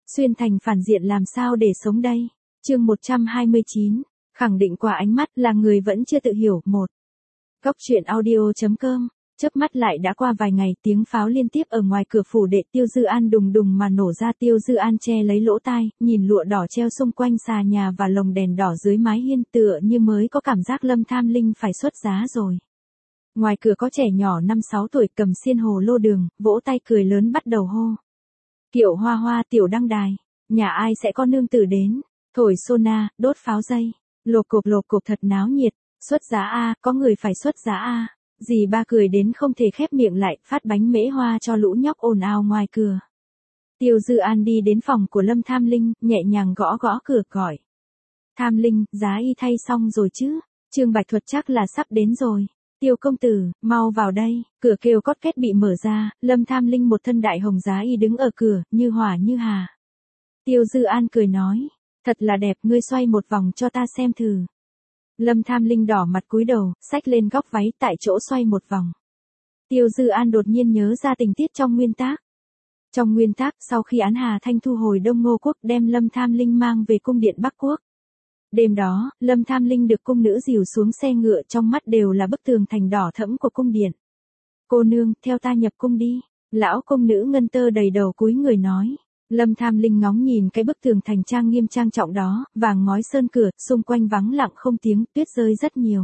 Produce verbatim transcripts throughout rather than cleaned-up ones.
Xuyên thành phản diện làm sao để sống đây? Chương một trăm hai mươi chín, khẳng định qua ánh mắt là người vẫn chưa tự hiểu. Một. Góc truyện audio.com. Chớp mắt lại đã qua vài ngày, tiếng pháo liên tiếp ở ngoài cửa phủ đệ Tiêu Dư An đùng đùng mà nổ ra. Tiêu Dư An che lấy lỗ tai, nhìn lụa đỏ treo xung quanh xà nhà và lồng đèn đỏ dưới mái hiên, tựa như mới có cảm giác Lâm Tham Linh phải xuất giá rồi. Ngoài cửa có trẻ nhỏ năm sáu tuổi cầm xiên hồ lô đường, vỗ tay cười lớn bắt đầu hô. Kiệu Hoa Hoa, Tiểu Đăng Đài, nhà ai sẽ có nương tử đến, thổi sona, đốt pháo dây, lộp cộp lộp cộp thật náo nhiệt, xuất giá a, có người phải xuất giá a. Dì ba cười đến không thể khép miệng lại, phát bánh mễ hoa cho lũ nhóc ồn ào ngoài cửa. Tiêu Dư An đi đến phòng của Lâm Tham Linh, nhẹ nhàng gõ gõ cửa gọi. Tham Linh, giá y thay xong rồi chứ? Trương Bạch Thuật chắc là sắp đến rồi. Tiêu công tử, mau vào đây. Cửa kêu cót két bị mở ra, Lâm Tham Linh một thân đại hồng giá y đứng ở cửa, như hỏa như hà. Tiêu Dư An cười nói, thật là đẹp, ngươi xoay một vòng cho ta xem thử. Lâm Tham Linh đỏ mặt cúi đầu, xách lên góc váy tại chỗ xoay một vòng. Tiêu Dư An đột nhiên nhớ ra tình tiết trong nguyên tác. Trong nguyên tác, sau khi Án Hà Thanh thu hồi Đông Ngô Quốc đem Lâm Tham Linh mang về cung điện Bắc Quốc. Đêm đó, Lâm Tham Linh được cung nữ dìu xuống xe ngựa, trong mắt đều là bức tường thành đỏ thẫm của cung điện. Cô nương, theo ta nhập cung đi. Lão cung nữ ngân tơ đầy đầu cúi người nói. Lâm Tham Linh ngóng nhìn cái bức tường thành trang nghiêm trang trọng đó, vàng ngói sơn cửa, xung quanh vắng lặng không tiếng, tuyết rơi rất nhiều.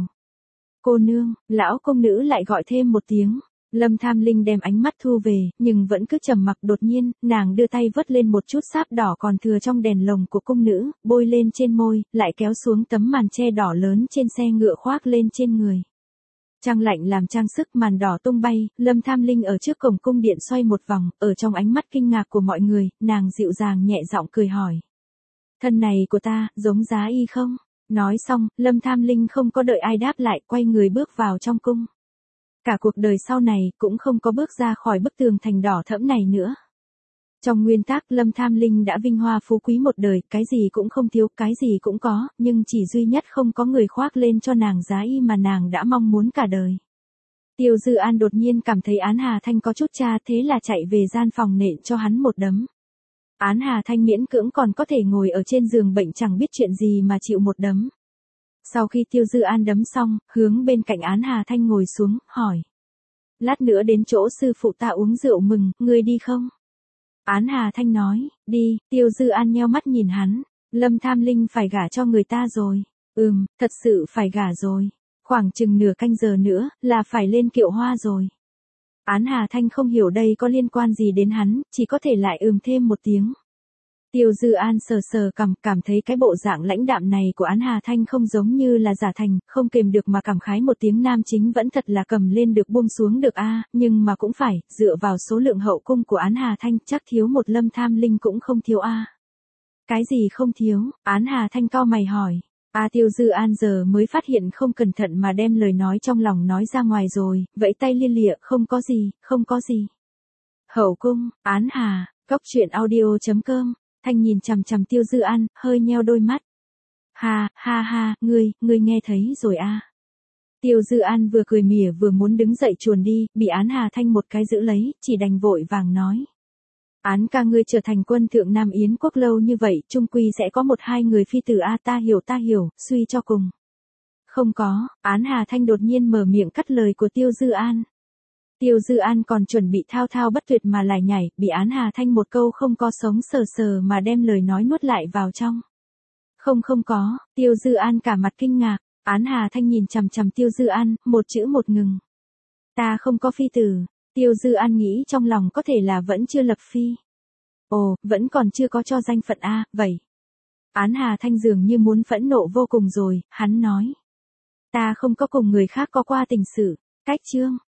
Cô nương, lão cung nữ lại gọi thêm một tiếng. Lâm Tham Linh đem ánh mắt thu về, nhưng vẫn cứ trầm mặc. Đột nhiên, nàng đưa tay vớt lên một chút sáp đỏ còn thừa trong đèn lồng của cung nữ, bôi lên trên môi, lại kéo xuống tấm màn che đỏ lớn trên xe ngựa khoác lên trên người. Trăng lạnh làm trang sức, màn đỏ tung bay, Lâm Tham Linh ở trước cổng cung điện xoay một vòng, ở trong ánh mắt kinh ngạc của mọi người, nàng dịu dàng nhẹ giọng cười hỏi. Thân này của ta, giống giá y không? Nói xong, Lâm Tham Linh không có đợi ai đáp lại, quay người bước vào trong cung. Cả cuộc đời sau này, cũng không có bước ra khỏi bức tường thành đỏ thẫm này nữa. Trong nguyên tác, Lâm Tham Linh đã vinh hoa phú quý một đời, cái gì cũng không thiếu, cái gì cũng có, nhưng chỉ duy nhất không có người khoác lên cho nàng giá y mà nàng đã mong muốn cả đời. Tiêu Dư An đột nhiên cảm thấy Án Hà Thanh có chút cha, thế là chạy về gian phòng nện cho hắn một đấm. Án Hà Thanh miễn cưỡng còn có thể ngồi ở trên giường bệnh chẳng biết chuyện gì mà chịu một đấm. Sau khi Tiêu Dư An đấm xong, hướng bên cạnh Án Hà Thanh ngồi xuống, hỏi. Lát nữa đến chỗ sư phụ ta uống rượu mừng, ngươi đi không? Án Hà Thanh nói, đi. Tiêu Dư An nheo mắt nhìn hắn. Lâm Tham Linh phải gả cho người ta rồi. Ừm, thật sự phải gả rồi. Khoảng chừng nửa canh giờ nữa, là phải lên kiệu hoa rồi. Án Hà Thanh không hiểu đây có liên quan gì đến hắn, chỉ có thể lại ừm thêm một tiếng. Tiêu Dư An sờ sờ cằm, cảm thấy cái bộ dạng lãnh đạm này của Án Hà Thanh không giống như là giả thành, không kềm được mà cảm khái một tiếng, nam chính vẫn thật là cầm lên được buông xuống được a, nhưng mà cũng phải, dựa vào số lượng hậu cung của Án Hà Thanh, chắc thiếu một Lâm Tham Linh cũng không thiếu a. Cái gì không thiếu? Án Hà Thanh cau mày hỏi. A Tiêu Dư An giờ mới phát hiện không cẩn thận mà đem lời nói trong lòng nói ra ngoài rồi, vẫy tay lia lịa, không có gì, không có gì. Hậu cung, Án Hà, góc truyện audio.com. Thanh nhìn chằm chằm Tiêu Dư An, hơi nheo đôi mắt. Ha, ha ha, ngươi, ngươi nghe thấy rồi a. Tiêu Dư An vừa cười mỉa vừa muốn đứng dậy chuồn đi, bị Án Hà Thanh một cái giữ lấy, chỉ đành vội vàng nói. Án ca, ngươi trở thành quân thượng Nam Yến quốc lâu như vậy, chung quy sẽ có một hai người phi tử a. Ta hiểu ta hiểu, suy cho cùng. Không có. Án Hà Thanh đột nhiên mở miệng cắt lời của Tiêu Dư An. Tiêu Dư An còn chuẩn bị thao thao bất tuyệt mà lại nhảy, bị Án Hà Thanh một câu không có sống sờ sờ mà đem lời nói nuốt lại vào trong. Không không có. Tiêu Dư An cả mặt kinh ngạc. Án Hà Thanh nhìn chằm chằm Tiêu Dư An, một chữ một ngừng. Ta không có phi tử. Tiêu Dư An nghĩ trong lòng có thể là vẫn chưa lập phi. Ồ, vẫn còn chưa có cho danh phận a, vậy. Án Hà Thanh dường như muốn phẫn nộ vô cùng rồi, hắn nói. Ta không có cùng người khác có qua tình sự. Cách chương.